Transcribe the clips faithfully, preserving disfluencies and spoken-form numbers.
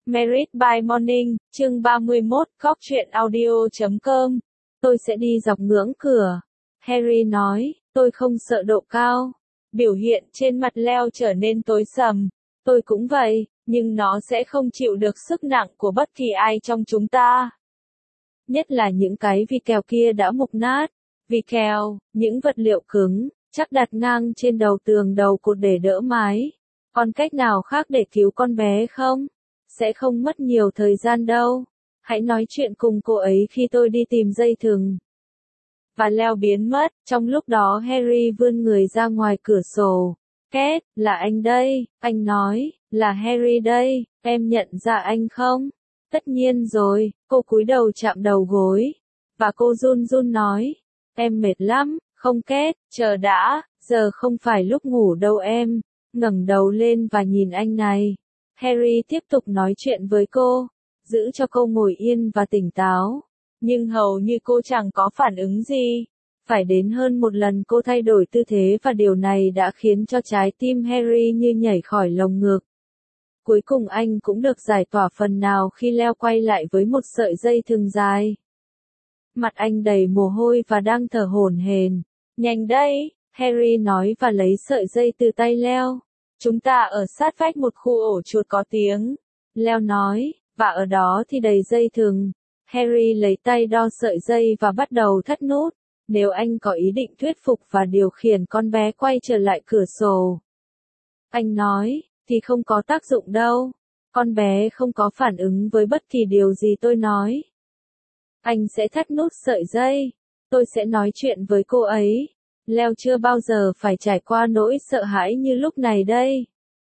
Married by Morning, chương ba mươi mốt, cóc truyện audio chấm com. Tôi sẽ đi dọc ngưỡng cửa. Harry nói, tôi không sợ độ cao. Biểu hiện trên mặt Leo trở nên tối sầm. Tôi cũng vậy, nhưng nó sẽ không chịu được sức nặng của bất kỳ ai trong chúng ta. Nhất là những cái vì kèo kia đã mục nát. Vì kèo, những vật liệu cứng, chắc đặt ngang trên đầu tường đầu cột để đỡ mái. Còn cách nào khác để cứu con bé không? Sẽ không mất nhiều thời gian đâu. Hãy nói chuyện cùng cô ấy khi tôi đi tìm dây thừng. Và Leo biến mất, trong lúc đó Harry vươn người ra ngoài cửa sổ. Két, là anh đây, anh nói, là Harry đây, em nhận ra anh không? Tất nhiên rồi, cô cúi đầu chạm đầu gối. Và cô run run nói, em mệt lắm, không Két, chờ đã, giờ không phải lúc ngủ đâu em. Ngẩng đầu lên và nhìn anh này. Harry tiếp tục nói chuyện với cô, giữ cho cô ngồi yên và tỉnh táo. Nhưng hầu như cô chẳng có phản ứng gì. Phải đến hơn một lần cô thay đổi tư thế và điều này đã khiến cho trái tim Harry như nhảy khỏi lồng ngực. Cuối cùng anh cũng được giải tỏa phần nào khi Leo quay lại với một sợi dây thừng dài. Mặt anh đầy mồ hôi và đang thở hổn hển. Nhanh đây, Harry nói và lấy sợi dây từ tay Leo. Chúng ta ở sát vách một khu ổ chuột có tiếng. Leo nói, và ở đó thì đầy dây thừng. Harry lấy tay đo sợi dây và bắt đầu thắt nút. Nếu anh có ý định thuyết phục và điều khiển con bé quay trở lại cửa sổ. Anh nói, thì không có tác dụng đâu. Con bé không có phản ứng với bất kỳ điều gì tôi nói. Anh sẽ thắt nút sợi dây. Tôi sẽ nói chuyện với cô ấy. Leo chưa bao giờ phải trải qua nỗi sợ hãi như lúc này đây.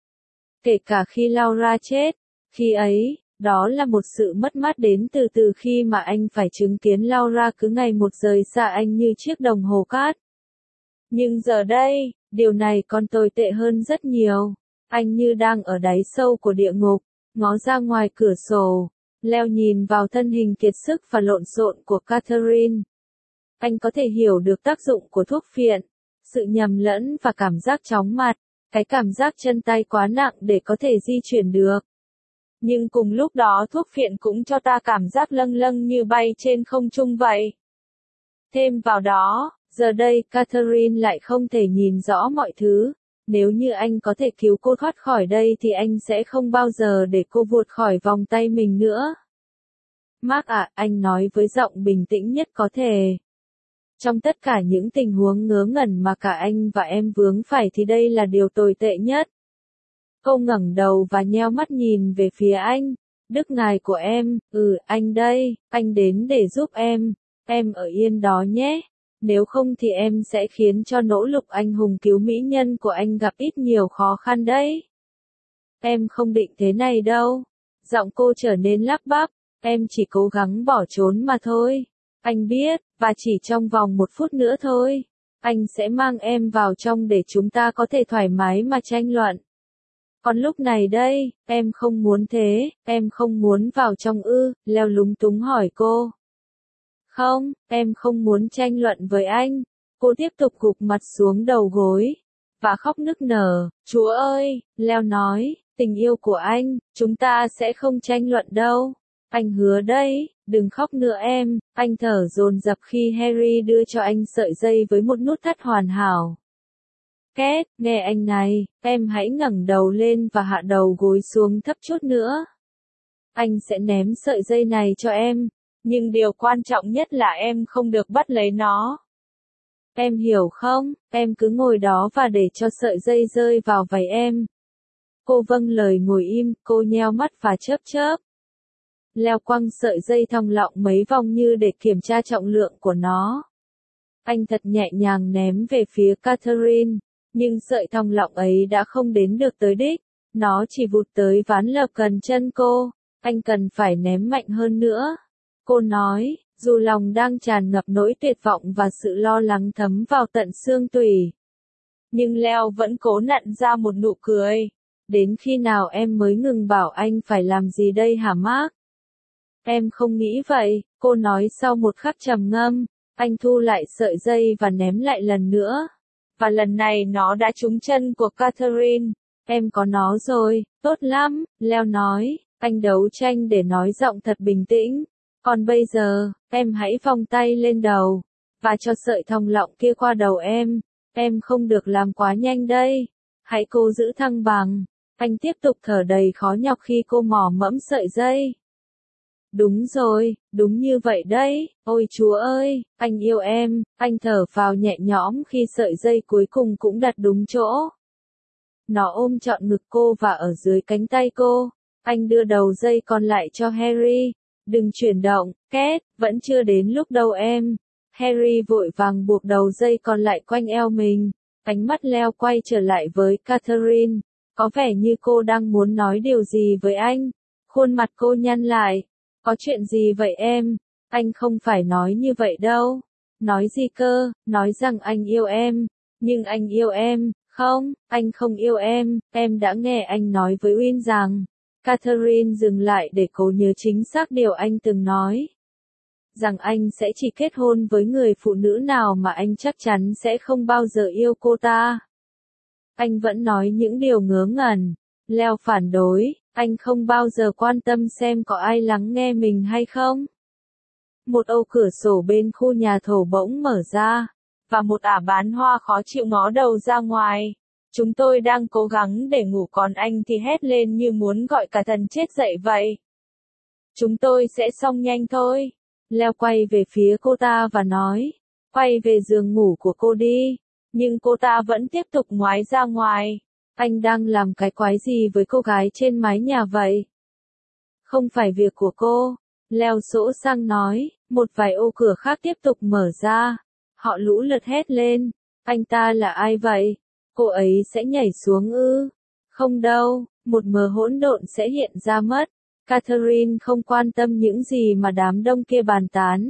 Kể cả khi Laura chết. Khi ấy, đó là một sự mất mát đến từ từ khi mà anh phải chứng kiến Laura cứ ngày một rời xa anh như chiếc đồng hồ cát. Nhưng giờ đây, điều này còn tồi tệ hơn rất nhiều. Anh như đang ở đáy sâu của địa ngục, ngó ra ngoài cửa sổ. Leo nhìn vào thân hình kiệt sức và lộn xộn của Catherine. Anh có thể hiểu được tác dụng của thuốc phiện, sự nhầm lẫn và cảm giác chóng mặt, cái cảm giác chân tay quá nặng để có thể di chuyển được. Nhưng cùng lúc đó thuốc phiện cũng cho ta cảm giác lâng lâng như bay trên không trung vậy. Thêm vào đó, giờ đây Catherine lại không thể nhìn rõ mọi thứ. Nếu như anh có thể cứu cô thoát khỏi đây thì anh sẽ không bao giờ để cô vụt khỏi vòng tay mình nữa. Mark ạ, anh nói với giọng bình tĩnh nhất có thể. Trong tất cả những tình huống ngớ ngẩn mà cả anh và em vướng phải thì đây là điều tồi tệ nhất. Cô ngẩng đầu và nheo mắt nhìn về phía anh. Đức ngài của em, ừ, anh đây, anh đến để giúp em. Em ở yên đó nhé. Nếu không thì em sẽ khiến cho nỗ lực anh hùng cứu mỹ nhân của anh gặp ít nhiều khó khăn đấy. Em không định thế này đâu. Giọng cô trở nên lắp bắp. Em chỉ cố gắng bỏ trốn mà thôi. Anh biết, và chỉ trong vòng một phút nữa thôi. Anh sẽ mang em vào trong để chúng ta có thể thoải mái mà tranh luận. Còn lúc này đây, em không muốn thế, em không muốn vào trong ư, Leo lúng túng hỏi cô. Không, em không muốn tranh luận với anh. Cô tiếp tục gục mặt xuống đầu gối. Và khóc nức nở, Chúa ơi, Leo nói, tình yêu của anh, chúng ta sẽ không tranh luận đâu. Anh hứa đấy, đừng khóc nữa em, anh thở dồn dập khi Harry đưa cho anh sợi dây với một nút thắt hoàn hảo. Két, nghe anh này, em hãy ngẩng đầu lên và hạ đầu gối xuống thấp chút nữa. Anh sẽ ném sợi dây này cho em, nhưng điều quan trọng nhất là em không được bắt lấy nó. Em hiểu không, em cứ ngồi đó và để cho sợi dây rơi vào váy em. Cô vâng lời ngồi im, cô nheo mắt và chớp chớp. Leo quăng sợi dây thòng lọng mấy vòng như để kiểm tra trọng lượng của nó. Anh thật nhẹ nhàng ném về phía Catherine, nhưng sợi thòng lọng ấy đã không đến được tới đích, nó chỉ vụt tới ván lợp gần chân cô, anh cần phải ném mạnh hơn nữa. Cô nói, dù lòng đang tràn ngập nỗi tuyệt vọng và sự lo lắng thấm vào tận xương tủy. Nhưng Leo vẫn cố nặn ra một nụ cười. Đến khi nào em mới ngừng bảo anh phải làm gì đây hả Mark? Em không nghĩ vậy, cô nói sau một khắc trầm ngâm. Anh thu lại sợi dây và ném lại lần nữa. Và lần này nó đã trúng chân của Catherine. Em có nó rồi, tốt lắm, Leo nói. Anh đấu tranh để nói giọng thật bình tĩnh. Còn bây giờ, em hãy vòng tay lên đầu, và cho sợi thòng lọng kia qua đầu em. Em không được làm quá nhanh đây. Hãy cố giữ thăng bằng. Anh tiếp tục thở đầy khó nhọc khi cô mò mẫm sợi dây. Đúng rồi, đúng như vậy đấy, ôi Chúa ơi, anh yêu em, anh thở phào nhẹ nhõm khi sợi dây cuối cùng cũng đặt đúng chỗ. Nó ôm trọn ngực cô và ở dưới cánh tay cô. Anh đưa đầu dây còn lại cho Harry. Đừng chuyển động, két, vẫn chưa đến lúc đâu em. Harry vội vàng buộc đầu dây còn lại quanh eo mình. Ánh mắt Leo quay trở lại với Catherine. Có vẻ như cô đang muốn nói điều gì với anh. Khuôn mặt cô nhăn lại. Có chuyện gì vậy em? Anh không phải nói như vậy đâu. Nói gì cơ? Nói rằng anh yêu em. Nhưng anh yêu em. Không, anh không yêu em. Em đã nghe anh nói với Win rằng. Catherine dừng lại để cố nhớ chính xác điều anh từng nói. Rằng anh sẽ chỉ kết hôn với người phụ nữ nào mà anh chắc chắn sẽ không bao giờ yêu cô ta. Anh vẫn nói những điều ngớ ngẩn. Leo phản đối, anh không bao giờ quan tâm xem có ai lắng nghe mình hay không. Một ô cửa sổ bên khu nhà thổ bỗng mở ra, và một ả bán hoa khó chịu ngó đầu ra ngoài. Chúng tôi đang cố gắng để ngủ còn anh thì hét lên như muốn gọi cả thần chết dậy vậy. Chúng tôi sẽ xong nhanh thôi. Leo quay về phía cô ta và nói, quay về giường ngủ của cô đi. Nhưng cô ta vẫn tiếp tục ngoái ra ngoài. Anh đang làm cái quái gì với cô gái trên mái nhà vậy? Không phải việc của cô. Leo sỗ sang nói, một vài ô cửa khác tiếp tục mở ra. Họ lũ lượt hét lên. Anh ta là ai vậy? Cô ấy sẽ nhảy xuống ư? Không đâu, một mờ hỗn độn sẽ hiện ra mất. Catherine không quan tâm những gì mà đám đông kia bàn tán.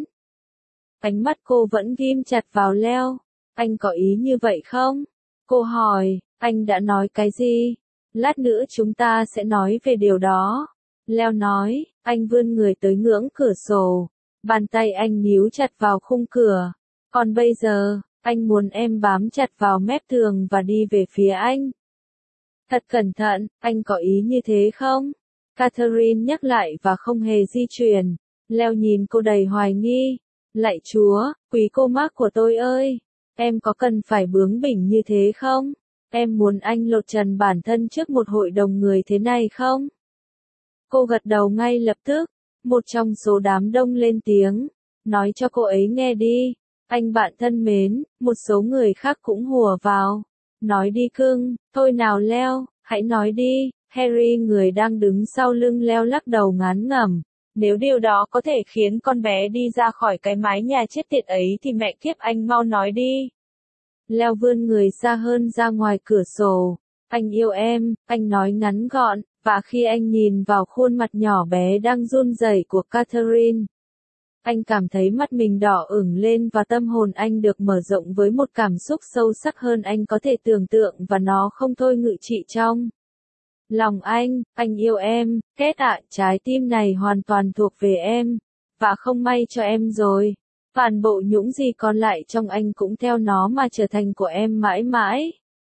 Ánh mắt cô vẫn ghim chặt vào Leo. Anh có ý như vậy không? Cô hỏi, anh đã nói cái gì? Lát nữa chúng ta sẽ nói về điều đó. Leo nói, anh vươn người tới ngưỡng cửa sổ. Bàn tay anh níu chặt vào khung cửa. Còn bây giờ, anh muốn em bám chặt vào mép tường và đi về phía anh. Thật cẩn thận, anh có ý như thế không? Catherine nhắc lại và không hề di chuyển. Leo nhìn cô đầy hoài nghi. Lạy Chúa, quý cô mác của tôi ơi! Em có cần phải bướng bỉnh như thế không? Em muốn anh lột trần bản thân trước một hội đồng người thế này không? Cô gật đầu ngay lập tức. Một trong số đám đông lên tiếng. Nói cho cô ấy nghe đi. Anh bạn thân mến, một số người khác cũng hùa vào. Nói đi cưng, thôi nào Leo, hãy nói đi. Harry người đang đứng sau lưng Leo lắc đầu ngán ngẩm. Nếu điều đó có thể khiến con bé đi ra khỏi cái mái nhà chết tiệt ấy thì mẹ kiếp anh mau nói đi. Leo vươn người xa hơn ra ngoài cửa sổ. Anh yêu em, anh nói ngắn gọn, và khi anh nhìn vào khuôn mặt nhỏ bé đang run rẩy của Catherine, anh cảm thấy mắt mình đỏ ửng lên và tâm hồn anh được mở rộng với một cảm xúc sâu sắc hơn anh có thể tưởng tượng và nó không thôi ngự trị trong lòng anh. Anh yêu em, Kết ạ, trái tim này hoàn toàn thuộc về em, và không may cho em rồi. Toàn bộ những gì còn lại trong anh cũng theo nó mà trở thành của em mãi mãi.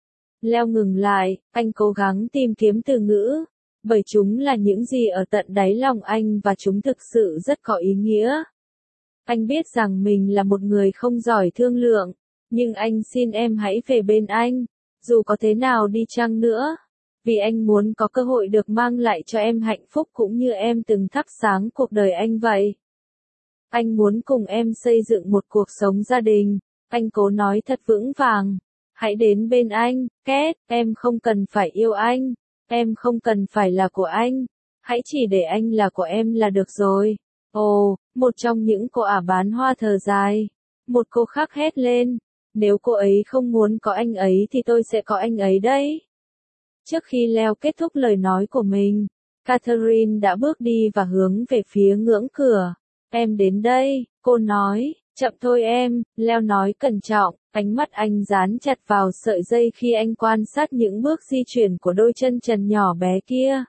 Leo ngừng lại, anh cố gắng tìm kiếm từ ngữ, bởi chúng là những gì ở tận đáy lòng anh và chúng thực sự rất có ý nghĩa. Anh biết rằng mình là một người không giỏi thương lượng, nhưng anh xin em hãy về bên anh, dù có thế nào đi chăng nữa. Vì anh muốn có cơ hội được mang lại cho em hạnh phúc cũng như em từng thắp sáng cuộc đời anh vậy. Anh muốn cùng em xây dựng một cuộc sống gia đình. Anh cố nói thật vững vàng. Hãy đến bên anh, Kết, em không cần phải yêu anh. Em không cần phải là của anh. Hãy chỉ để anh là của em là được rồi. Ồ, một trong những cô ả bán hoa thở dài. Một cô khác hét lên. Nếu cô ấy không muốn có anh ấy thì tôi sẽ có anh ấy đấy. Trước khi Leo kết thúc lời nói của mình, Catherine đã bước đi và hướng về phía ngưỡng cửa. Em đến đây, cô nói, chậm thôi em, Leo nói cẩn trọng, ánh mắt anh dán chặt vào sợi dây khi anh quan sát những bước di chuyển của đôi chân trần nhỏ bé kia.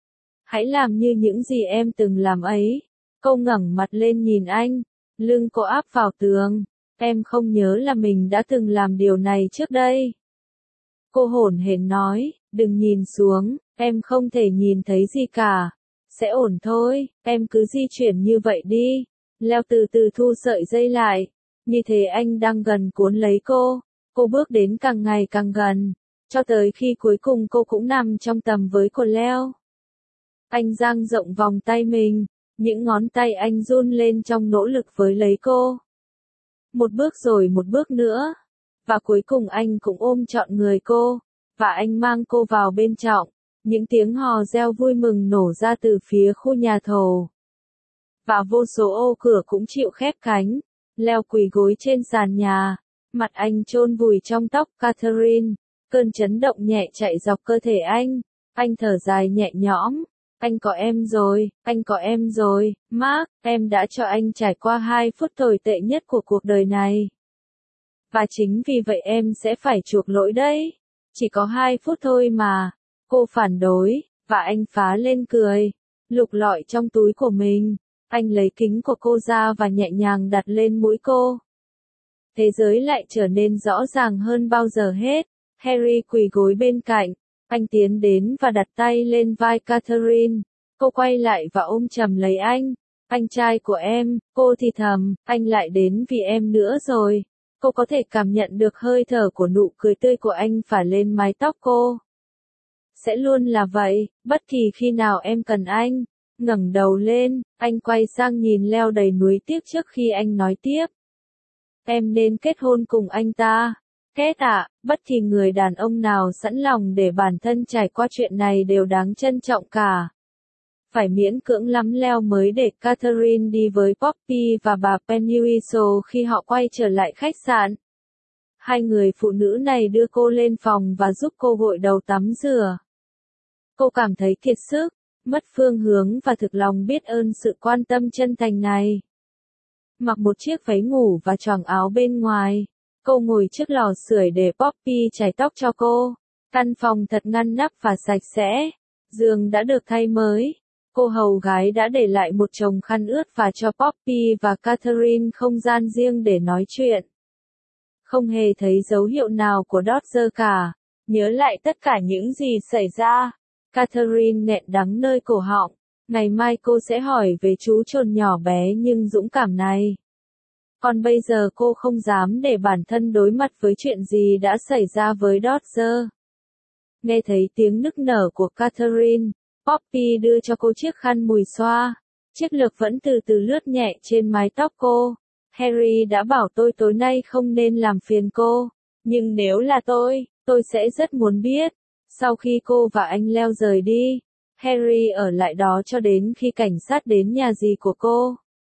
Hãy làm như những gì em từng làm ấy. Cô ngẩng mặt lên nhìn anh, lưng cô áp vào tường. Em không nhớ là mình đã từng làm điều này trước đây. Cô hổn hển nói, đừng nhìn xuống, em không thể nhìn thấy gì cả. Sẽ ổn thôi, em cứ di chuyển như vậy đi. Leo từ từ thu sợi dây lại. Như thế anh đang gần cuốn lấy cô. Cô bước đến càng ngày càng gần. Cho tới khi cuối cùng cô cũng nằm trong tầm với của Leo. Anh dang rộng vòng tay mình. Những ngón tay anh run lên trong nỗ lực với lấy cô. Một bước rồi một bước nữa. Và cuối cùng anh cũng ôm trọn người cô. Và anh mang cô vào bên trong. Những tiếng hò reo vui mừng nổ ra từ phía khu nhà thầu. Và vô số ô cửa cũng chịu khép cánh. Leo quỳ gối trên sàn nhà. Mặt anh chôn vùi trong tóc Catherine. Cơn chấn động nhẹ chạy dọc cơ thể anh. Anh thở dài nhẹ nhõm. Anh có em rồi, anh có em rồi, Mark, em đã cho anh trải qua hai phút tồi tệ nhất của cuộc đời này. Và chính vì vậy em sẽ phải chuộc lỗi đấy. Chỉ có hai phút thôi mà. Cô phản đối, và anh phá lên cười. Lục lọi trong túi của mình. Anh lấy kính của cô ra và nhẹ nhàng đặt lên mũi cô. Thế giới lại trở nên rõ ràng hơn bao giờ hết. Harry quỳ gối bên cạnh. Anh tiến đến và đặt tay lên vai Catherine. Cô quay lại và ôm chầm lấy anh. Anh trai của em, cô thì thầm, anh lại đến vì em nữa rồi. Cô có thể cảm nhận được hơi thở của nụ cười tươi của anh phả lên mái tóc cô. Sẽ luôn là vậy, bất kỳ khi nào em cần anh. Ngẩng đầu lên, anh quay sang nhìn Leo đầy nuối tiếc trước khi anh nói tiếp. Em nên kết hôn cùng anh ta. Kết ạ, bất kỳ người đàn ông nào sẵn lòng để bản thân trải qua chuyện này đều đáng trân trọng cả. Phải miễn cưỡng lắm Leo mới để Catherine đi với Poppy và bà Pennyweasel khi họ quay trở lại khách sạn. Hai người phụ nữ này đưa cô lên phòng và giúp cô gội đầu tắm rửa. Cô cảm thấy kiệt sức, mất phương hướng và thực lòng biết ơn sự quan tâm chân thành này. Mặc một chiếc váy ngủ và choàng áo bên ngoài. Cô ngồi trước lò sưởi để Poppy chải tóc cho cô. Căn phòng thật ngăn nắp và sạch sẽ. Giường đã được thay mới. Cô hầu gái đã để lại một chồng khăn ướt và cho Poppy và Catherine không gian riêng để nói chuyện. Không hề thấy dấu hiệu nào của Dodger cả. Nhớ lại tất cả những gì xảy ra. Catherine nghẹn đắng nơi cổ họng. Ngày mai cô sẽ hỏi về chú chồn nhỏ bé nhưng dũng cảm này. Còn bây giờ cô không dám để bản thân đối mặt với chuyện gì đã xảy ra với Dodger. Nghe thấy tiếng nức nở của Catherine, Poppy đưa cho cô chiếc khăn mùi xoa. Chiếc lược vẫn từ từ lướt nhẹ trên mái tóc cô. Harry đã bảo tôi tối nay không nên làm phiền cô. Nhưng nếu là tôi, tôi sẽ rất muốn biết. Sau khi cô và anh Leo rời đi, Harry ở lại đó cho đến khi cảnh sát đến nhà dì của cô.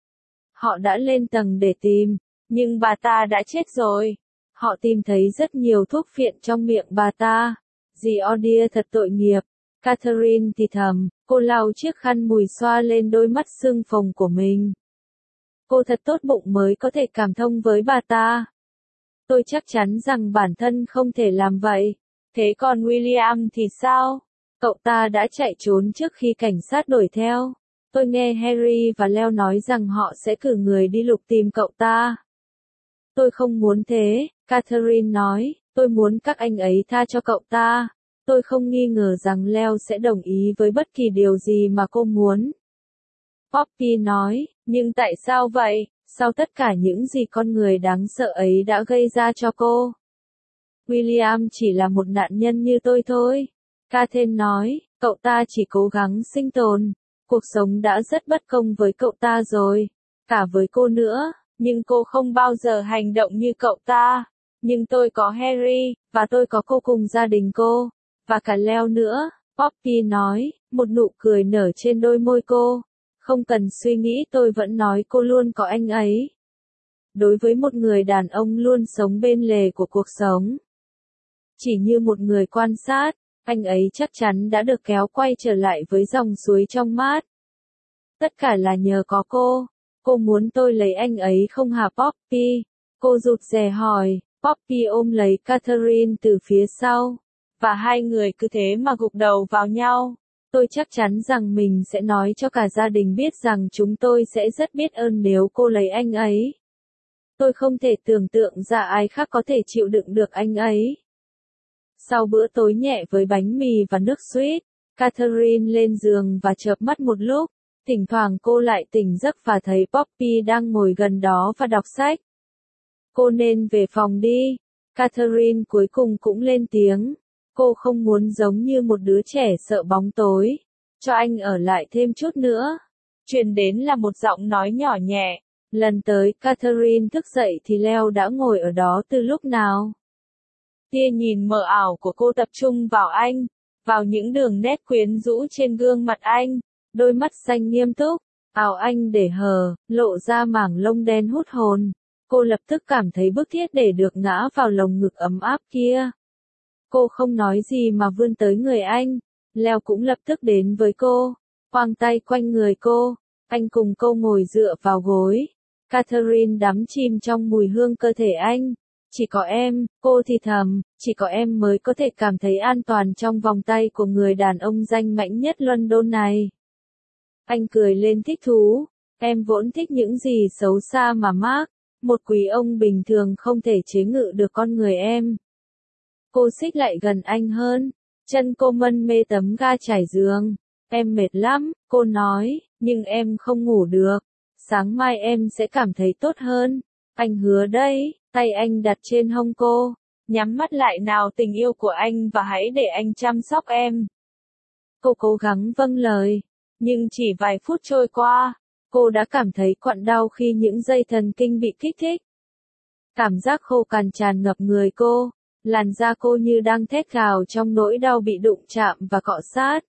Họ đã lên tầng để tìm, nhưng bà ta đã chết rồi. Họ tìm thấy rất nhiều thuốc phiện trong miệng bà ta. Dì Odia thật tội nghiệp. Catherine thì thầm, cô lau chiếc khăn mùi xoa lên đôi mắt sưng phồng của mình. Cô thật tốt bụng mới có thể cảm thông với bà ta. Tôi chắc chắn rằng bản thân không thể làm vậy. Thế còn William thì sao? Cậu ta đã chạy trốn trước khi cảnh sát đuổi theo. Tôi nghe Harry và Leo nói rằng họ sẽ cử người đi lục tìm cậu ta. Tôi không muốn thế, Catherine nói, tôi muốn các anh ấy tha cho cậu ta. Tôi không nghi ngờ rằng Leo sẽ đồng ý với bất kỳ điều gì mà cô muốn. Poppy nói, nhưng tại sao vậy? Sau tất cả những gì con người đáng sợ ấy đã gây ra cho cô? William chỉ là một nạn nhân như tôi thôi. Catherine nói, cậu ta chỉ cố gắng sinh tồn. Cuộc sống đã rất bất công với cậu ta rồi. Cả với cô nữa, nhưng cô không bao giờ hành động như cậu ta. Nhưng tôi có Harry, và tôi có cô cùng gia đình cô. Và cả Leo nữa, Poppy nói, một nụ cười nở trên đôi môi cô. Không cần suy nghĩ tôi vẫn nói cô luôn có anh ấy. Đối với một người đàn ông luôn sống bên lề của cuộc sống. Chỉ như một người quan sát, anh ấy chắc chắn đã được kéo quay trở lại với dòng suối trong mát. Tất cả là nhờ có cô. Cô muốn tôi lấy anh ấy không hả Poppy? Cô rụt rè hỏi. Poppy ôm lấy Catherine từ phía sau. Và hai người cứ thế mà gục đầu vào nhau. Tôi chắc chắn rằng mình sẽ nói cho cả gia đình biết rằng chúng tôi sẽ rất biết ơn nếu cô lấy anh ấy. Tôi không thể tưởng tượng ra ai khác có thể chịu đựng được anh ấy. Sau bữa tối nhẹ với bánh mì và nước sweet, Catherine lên giường và chợp mắt một lúc. Thỉnh thoảng cô lại tỉnh giấc và thấy Poppy đang ngồi gần đó và đọc sách. Cô nên về phòng đi. Catherine cuối cùng cũng lên tiếng. Cô không muốn giống như một đứa trẻ sợ bóng tối. Cho anh ở lại thêm chút nữa. Truyền đến là một giọng nói nhỏ nhẹ. Lần tới Catherine thức dậy thì Leo đã ngồi ở đó từ lúc nào. Tia nhìn mờ ảo của cô tập trung vào anh, vào những đường nét quyến rũ trên gương mặt anh, đôi mắt xanh nghiêm túc, áo anh để hở, lộ ra mảng lông đen hút hồn. Cô lập tức cảm thấy bức thiết để được ngã vào lồng ngực ấm áp kia. Cô không nói gì mà vươn tới người anh. Leo cũng lập tức đến với cô, quàng tay quanh người cô. Anh cùng cô ngồi dựa vào gối. Catherine đắm chìm trong mùi hương cơ thể anh. Chỉ có em, cô thì thầm, chỉ có em mới có thể cảm thấy an toàn trong vòng tay của người đàn ông danh mãnh nhất London này. Anh cười lên thích thú. Em vốn thích những gì xấu xa mà Mark, một quý ông bình thường không thể chế ngự được con người em. Cô xích lại gần anh hơn. Chân cô mân mê tấm ga trải giường. Em mệt lắm, cô nói, nhưng em không ngủ được. Sáng mai em sẽ cảm thấy tốt hơn. Anh hứa đấy. Tay anh đặt trên hông cô. Nhắm mắt lại nào tình yêu của anh và hãy để anh chăm sóc em. Cô cố gắng vâng lời. Nhưng chỉ vài phút trôi qua, cô đã cảm thấy quặn đau khi những dây thần kinh bị kích thích. Cảm giác khô cằn tràn ngập người cô. Làn da cô như đang thét gào trong nỗi đau bị đụng chạm và cọ sát.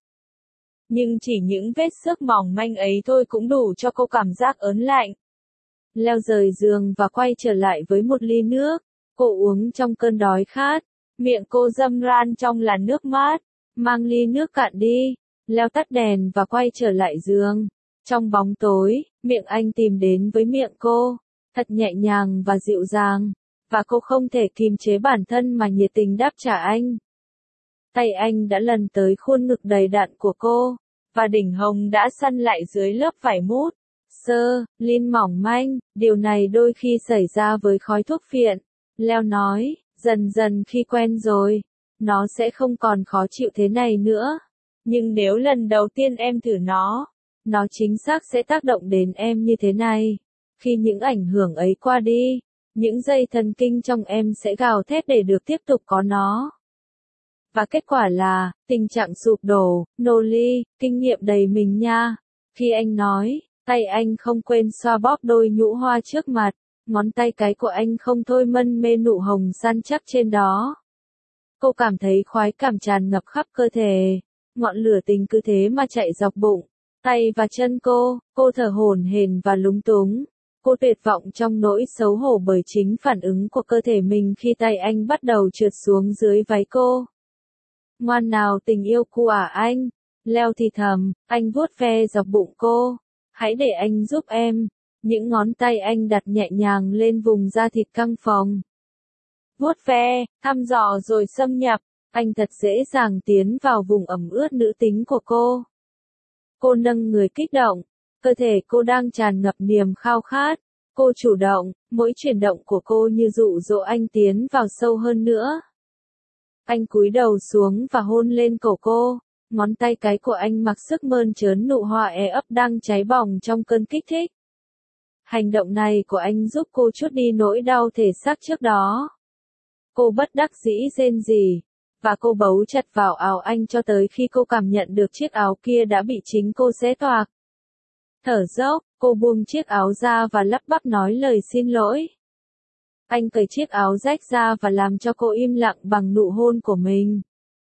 Nhưng chỉ những vết xước mỏng manh ấy thôi cũng đủ cho cô cảm giác ớn lạnh. Leo rời giường và quay trở lại với một ly nước. Cô uống trong cơn đói khát. Miệng cô râm ran trong làn nước mát. Mang ly nước cạn đi. Leo tắt đèn và quay trở lại giường. Trong bóng tối, miệng anh tìm đến với miệng cô. Thật nhẹ nhàng và dịu dàng. Và cô không thể kìm chế bản thân mà nhiệt tình đáp trả anh. Tay anh đã lần tới khuôn ngực đầy đặn của cô. Và đỉnh hồng đã săn lại dưới lớp vải mút. Sơ, lin mỏng manh, điều này đôi khi xảy ra với khói thuốc phiện. Leo nói, dần dần khi quen rồi, nó sẽ không còn khó chịu thế này nữa. Nhưng nếu lần đầu tiên em thử nó, nó chính xác sẽ tác động đến em như thế này. Khi những ảnh hưởng ấy qua đi, những dây thần kinh trong em sẽ gào thét để được tiếp tục có nó. Và kết quả là, tình trạng sụp đổ, nô ly, kinh nghiệm đầy mình nha. Khi anh nói, tay anh không quên xoa bóp đôi nhũ hoa trước mặt, ngón tay cái của anh không thôi mân mê nụ hồng săn chắc trên đó. Cô cảm thấy khoái cảm tràn ngập khắp cơ thể, ngọn lửa tình cứ thế mà chạy dọc bụng, tay và chân cô, cô thở hổn hển và lúng túng. Cô tuyệt vọng trong nỗi xấu hổ bởi chính phản ứng của cơ thể mình khi tay anh bắt đầu trượt xuống dưới váy cô. Ngoan nào tình yêu của anh, Leo thì thầm, anh vuốt ve dọc bụng cô. Hãy để anh giúp em. Những ngón tay anh đặt nhẹ nhàng lên vùng da thịt căng phồng. Vuốt ve, thăm dò rồi xâm nhập, anh thật dễ dàng tiến vào vùng ẩm ướt nữ tính của cô. Cô nâng người kích động, cơ thể cô đang tràn ngập niềm khao khát. Cô chủ động, mỗi chuyển động của cô như dụ dỗ anh tiến vào sâu hơn nữa. Anh cúi đầu xuống và hôn lên cổ cô. Ngón tay cái của anh mặc sức mơn trớn nụ hoa e ấp đang cháy bỏng trong cơn kích thích. Hành động này của anh giúp cô trút đi nỗi đau thể xác trước đó. Cô bất đắc dĩ rên rỉ, và cô bấu chặt vào áo anh cho tới khi cô cảm nhận được chiếc áo kia đã bị chính cô xé toạc. Thở dốc, cô buông chiếc áo ra và lắp bắp nói lời xin lỗi. Anh cởi chiếc áo rách ra và làm cho cô im lặng bằng nụ hôn của mình.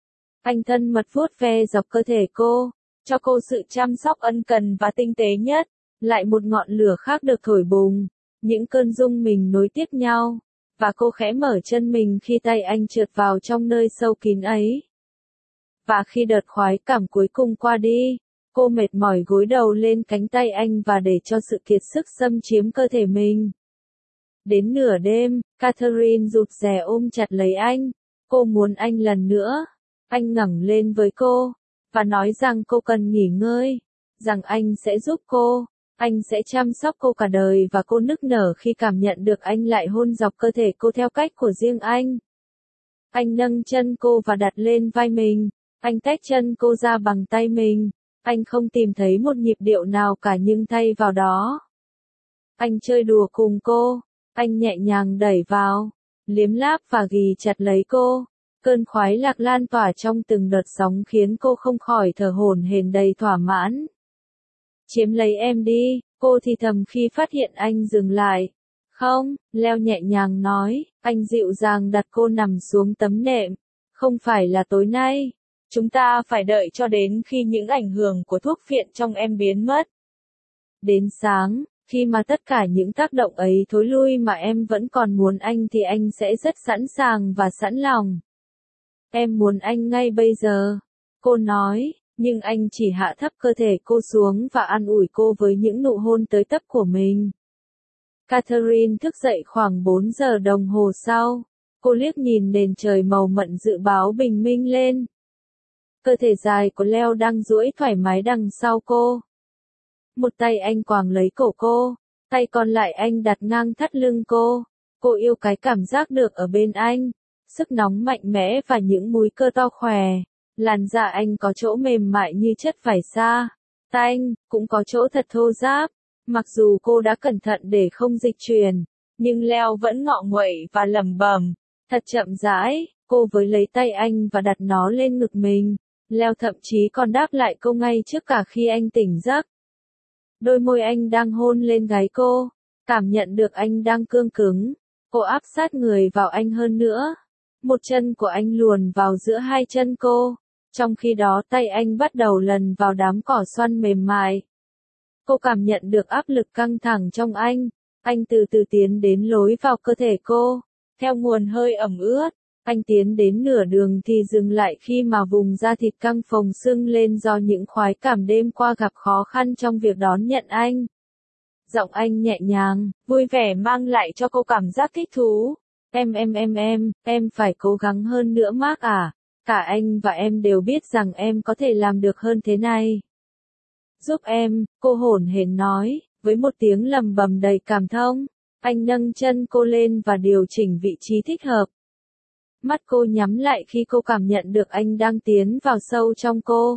Anh thân mật vuốt ve dọc cơ thể cô, cho cô sự chăm sóc ân cần và tinh tế nhất. Lại một ngọn lửa khác được thổi bùng, những cơn rung mình nối tiếp nhau, và cô khẽ mở chân mình khi tay anh trượt vào trong nơi sâu kín ấy. Và khi đợt khoái cảm cuối cùng qua đi, cô mệt mỏi gối đầu lên cánh tay anh và để cho sự kiệt sức xâm chiếm cơ thể mình. Đến nửa đêm, Catherine rụt rè ôm chặt lấy anh. Cô muốn anh lần nữa. Anh ngẩng lên với cô, và nói rằng cô cần nghỉ ngơi, rằng anh sẽ giúp cô, anh sẽ chăm sóc cô cả đời và cô nức nở khi cảm nhận được anh lại hôn dọc cơ thể cô theo cách của riêng anh. Anh nâng chân cô và đặt lên vai mình, Anh tách chân cô ra bằng tay mình. Anh không tìm thấy một nhịp điệu nào cả nhưng thay vào đó. Anh chơi đùa cùng cô. Anh nhẹ nhàng đẩy vào, liếm láp và ghì chặt lấy cô. Cơn khoái lạc lan tỏa trong từng đợt sóng khiến cô không khỏi thở hổn hển đầy thỏa mãn. Chiếm lấy em đi, cô thì thầm khi phát hiện anh dừng lại. Không, Leo nhẹ nhàng nói, anh dịu dàng đặt cô nằm xuống tấm nệm. Không phải là tối nay. Chúng ta phải đợi cho đến khi những ảnh hưởng của thuốc phiện trong em biến mất. Đến sáng, khi mà tất cả những tác động ấy thối lui mà em vẫn còn muốn anh thì anh sẽ rất sẵn sàng và sẵn lòng. Em muốn anh ngay bây giờ. Cô nói, nhưng anh chỉ hạ thấp cơ thể cô xuống và an ủi cô với những nụ hôn tới tấp của mình. Catherine thức dậy khoảng bốn giờ đồng hồ sau. Cô liếc nhìn nền trời màu mận dự báo bình minh lên. Cơ thể dài của Leo đang duỗi thoải mái đằng sau cô. Một tay anh quàng lấy cổ cô, tay còn lại anh đặt ngang thắt lưng cô. Cô yêu cái cảm giác được ở bên anh, sức nóng mạnh mẽ và những múi cơ to khỏe. Làn da anh có chỗ mềm mại như chất vải sa, tanh, cũng có chỗ thật thô ráp. Mặc dù cô đã cẩn thận để không dịch truyền, nhưng Leo vẫn ngọ nguậy và lẩm bẩm. Thật chậm rãi, cô với lấy tay anh và đặt nó lên ngực mình. Leo thậm chí còn đáp lại câu ngay trước cả khi anh tỉnh giấc. Đôi môi anh đang hôn lên gáy cô, cảm nhận được anh đang cương cứng. Cô áp sát người vào anh hơn nữa. Một chân của anh luồn vào giữa hai chân cô, trong khi đó tay anh bắt đầu lần vào đám cỏ xoăn mềm mại. Cô cảm nhận được áp lực căng thẳng trong anh. Anh từ từ tiến đến lối vào cơ thể cô, theo nguồn hơi ẩm ướt. Anh tiến đến nửa đường thì dừng lại khi mà vùng da thịt căng phồng sưng lên do những khoái cảm đêm qua gặp khó khăn trong việc đón nhận anh. Giọng anh nhẹ nhàng, vui vẻ mang lại cho cô cảm giác thích thú. Em em em em, em phải cố gắng hơn nữa Mark à. Cả anh và em đều biết rằng em có thể làm được hơn thế này. Giúp em, cô hổn hển nói, với một tiếng lầm bầm đầy cảm thông. Anh nâng chân cô lên và điều chỉnh vị trí thích hợp. Mắt cô nhắm lại khi cô cảm nhận được anh đang tiến vào sâu trong cô.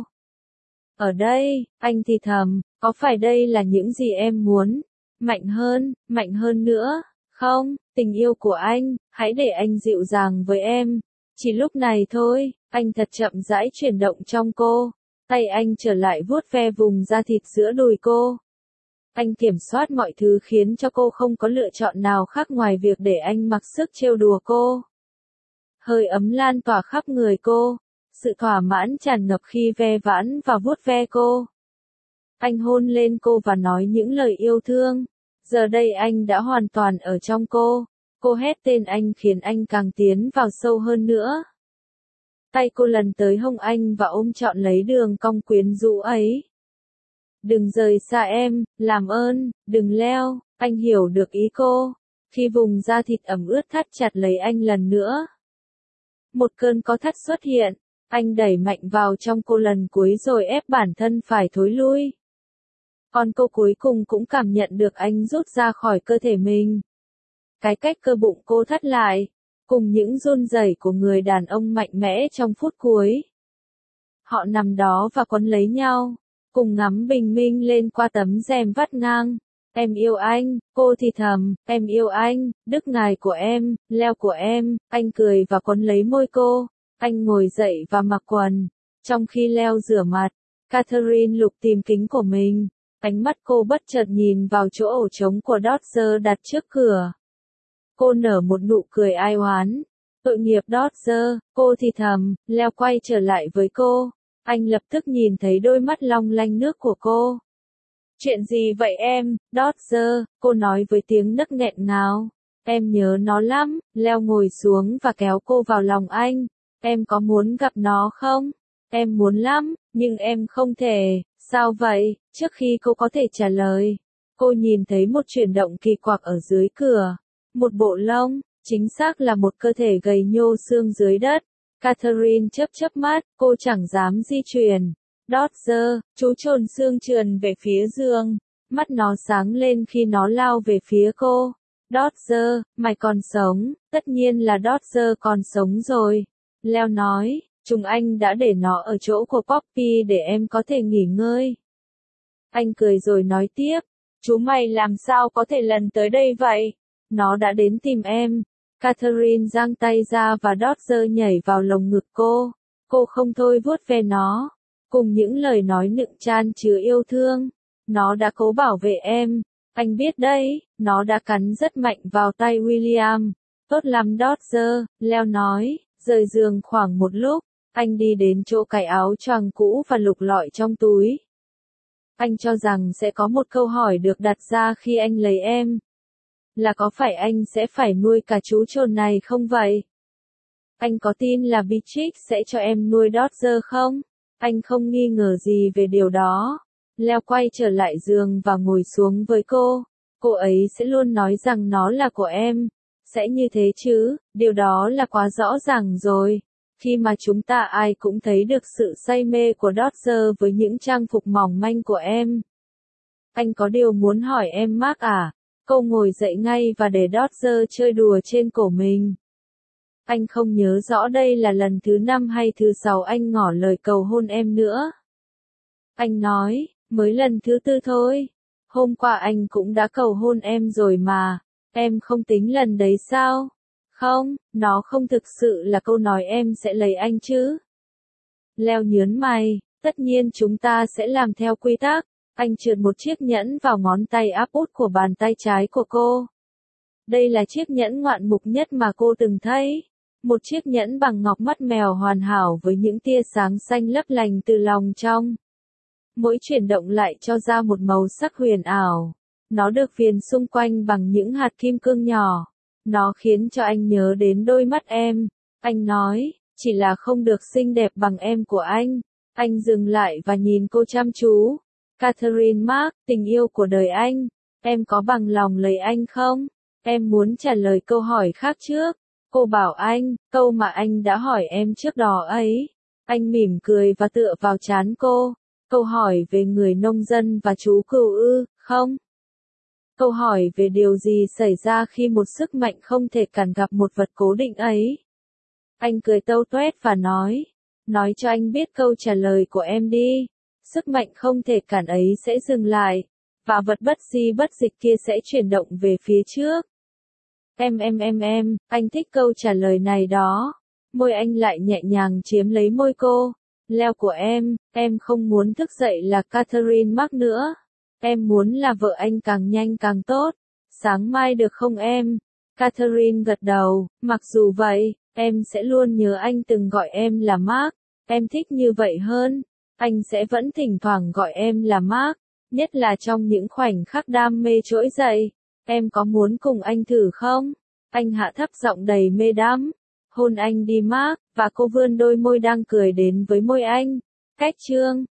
Ở đây, anh thì thầm, có phải đây là những gì em muốn? Mạnh hơn, mạnh hơn nữa. Không, tình yêu của anh, hãy để anh dịu dàng với em. Chỉ lúc này thôi, anh thật chậm rãi chuyển động trong cô. Tay anh trở lại vuốt ve vùng da thịt giữa đùi cô. Anh kiểm soát mọi thứ khiến cho cô không có lựa chọn nào khác ngoài việc để anh mặc sức trêu đùa cô. Hơi ấm lan tỏa khắp người cô, sự thỏa mãn tràn ngập khi ve vãn và vuốt ve cô. Anh hôn lên cô và nói những lời yêu thương. Giờ đây anh đã hoàn toàn ở trong cô. Cô hét tên anh khiến anh càng tiến vào sâu hơn nữa. Tay cô lần tới hông anh và ôm trọn lấy đường cong quyến rũ ấy. Đừng rời xa em, làm ơn, đừng Leo. Anh hiểu được ý cô. Khi vùng da thịt ẩm ướt thắt chặt lấy anh lần nữa. Một cơn co thắt xuất hiện, anh đẩy mạnh vào trong cô lần cuối rồi ép bản thân phải thối lui. Còn cô cuối cùng cũng cảm nhận được anh rút ra khỏi cơ thể mình. Cái cách cơ bụng cô thắt lại, cùng những run rẩy của người đàn ông mạnh mẽ trong phút cuối. Họ nằm đó và quấn lấy nhau, cùng ngắm bình minh lên qua tấm rèm vắt ngang. Em yêu anh, cô thì thầm, em yêu anh, đức ngài của em, Leo của em. Anh cười và quấn lấy môi cô. Anh ngồi dậy và mặc quần. Trong khi Leo rửa mặt, Catherine lục tìm kính của mình. Ánh mắt cô bất chợt nhìn vào chỗ ổ trống của Dodger đặt trước cửa. Cô nở một nụ cười ai oán. Tội nghiệp Dodger, cô thì thầm. Leo quay trở lại với cô. Anh lập tức nhìn thấy đôi mắt long lanh nước của cô. Chuyện gì vậy em, Dodger? Cô nói với tiếng nấc nghẹn ngào. Em nhớ nó lắm. Leo ngồi xuống và kéo cô vào lòng anh. Em có muốn gặp nó không? Em muốn lắm, nhưng em không thể. Sao vậy? Trước khi cô có thể trả lời, cô nhìn thấy một chuyển động kỳ quặc ở dưới cửa. Một bộ lông, chính xác là một cơ thể gầy nhô xương dưới đất. Catherine chớp chớp mắt, cô chẳng dám di chuyển. Dodger, chú chồn xương trườn về phía giường. Mắt nó sáng lên khi nó lao về phía cô. Dodger, mày còn sống, tất nhiên là Dodger còn sống rồi. Leo nói, Chúng anh đã để nó ở chỗ của Poppy để em có thể nghỉ ngơi. Anh cười rồi nói tiếp, chú mày làm sao có thể lần tới đây vậy? Nó đã đến tìm em. Catherine giang tay ra và Dodger nhảy vào lồng ngực cô. Cô không thôi vuốt ve nó. Cùng những lời nói nựng chan chứa yêu thương. Nó đã cố bảo vệ em. Anh biết đấy, nó đã cắn rất mạnh vào tay William. Tốt lắm Dodger, Leo nói, rời giường khoảng một lúc. Anh đi đến chỗ cái áo choàng cũ và lục lọi trong túi. Anh cho rằng sẽ có một câu hỏi được đặt ra khi anh lấy em. Là có phải anh sẽ phải nuôi cả chú trồn này không vậy? Anh có tin là Beatrix sẽ cho em nuôi Dodger không? Anh không nghi ngờ gì về điều đó. Leo quay trở lại giường và ngồi xuống với cô. Cô ấy sẽ luôn nói rằng nó là của em. Sẽ như thế chứ, điều đó là quá rõ ràng rồi. Khi mà chúng ta ai cũng thấy được sự say mê của Dodger với những trang phục mỏng manh của em. Anh có điều muốn hỏi em Mark à? Cô ngồi dậy ngay và để Dodger chơi đùa trên cổ mình. Anh không nhớ rõ đây là lần thứ năm hay thứ sáu anh ngỏ lời cầu hôn em nữa. Anh nói, mới lần thứ tư thôi. Hôm qua anh cũng đã cầu hôn em rồi mà. Em không tính lần đấy sao? Không, nó không thực sự là câu nói em sẽ lấy anh chứ. Leo nhớn mày, tất nhiên chúng ta sẽ làm theo quy tắc. Anh trượt một chiếc nhẫn vào ngón tay áp út của bàn tay trái của cô. Đây là chiếc nhẫn ngoạn mục nhất mà cô từng thấy. Một chiếc nhẫn bằng ngọc mắt mèo hoàn hảo với những tia sáng xanh lấp lánh từ lòng trong. Mỗi chuyển động lại cho ra một màu sắc huyền ảo. Nó được viền xung quanh bằng những hạt kim cương nhỏ. Nó khiến cho anh nhớ đến đôi mắt em. Anh nói, chỉ là không được xinh đẹp bằng em của anh. Anh dừng lại và nhìn cô chăm chú. Catherine Mark, tình yêu của đời anh. Em có bằng lòng lấy anh không? Em muốn trả lời câu hỏi khác trước. Cô bảo anh, câu mà anh đã hỏi em trước đó ấy. Anh mỉm cười và tựa vào trán cô. Câu hỏi về người nông dân và chú cừu ư, không? Câu hỏi về điều gì xảy ra khi một sức mạnh không thể cản gặp một vật cố định ấy. Anh cười tâu tuét và nói. Nói cho anh biết câu trả lời của em đi. Sức mạnh không thể cản ấy sẽ dừng lại. Và vật bất di bất dịch kia sẽ chuyển động về phía trước. Em em em em, anh thích câu trả lời này đó. Môi anh lại nhẹ nhàng chiếm lấy môi cô. Leo của em, em không muốn thức dậy là Catherine Mark nữa. Em muốn là vợ anh càng nhanh càng tốt. Sáng mai được không em? Catherine gật đầu, mặc dù vậy, em sẽ luôn nhớ anh từng gọi em là Mark. Em thích như vậy hơn. Anh sẽ vẫn thỉnh thoảng gọi em là Mark, nhất là trong những khoảnh khắc đam mê trỗi dậy. Em có muốn cùng anh thử không? Anh hạ thấp giọng đầy mê đắm. Hôn anh đi Mark, và cô vươn đôi môi đang cười đến với môi anh. Cách chương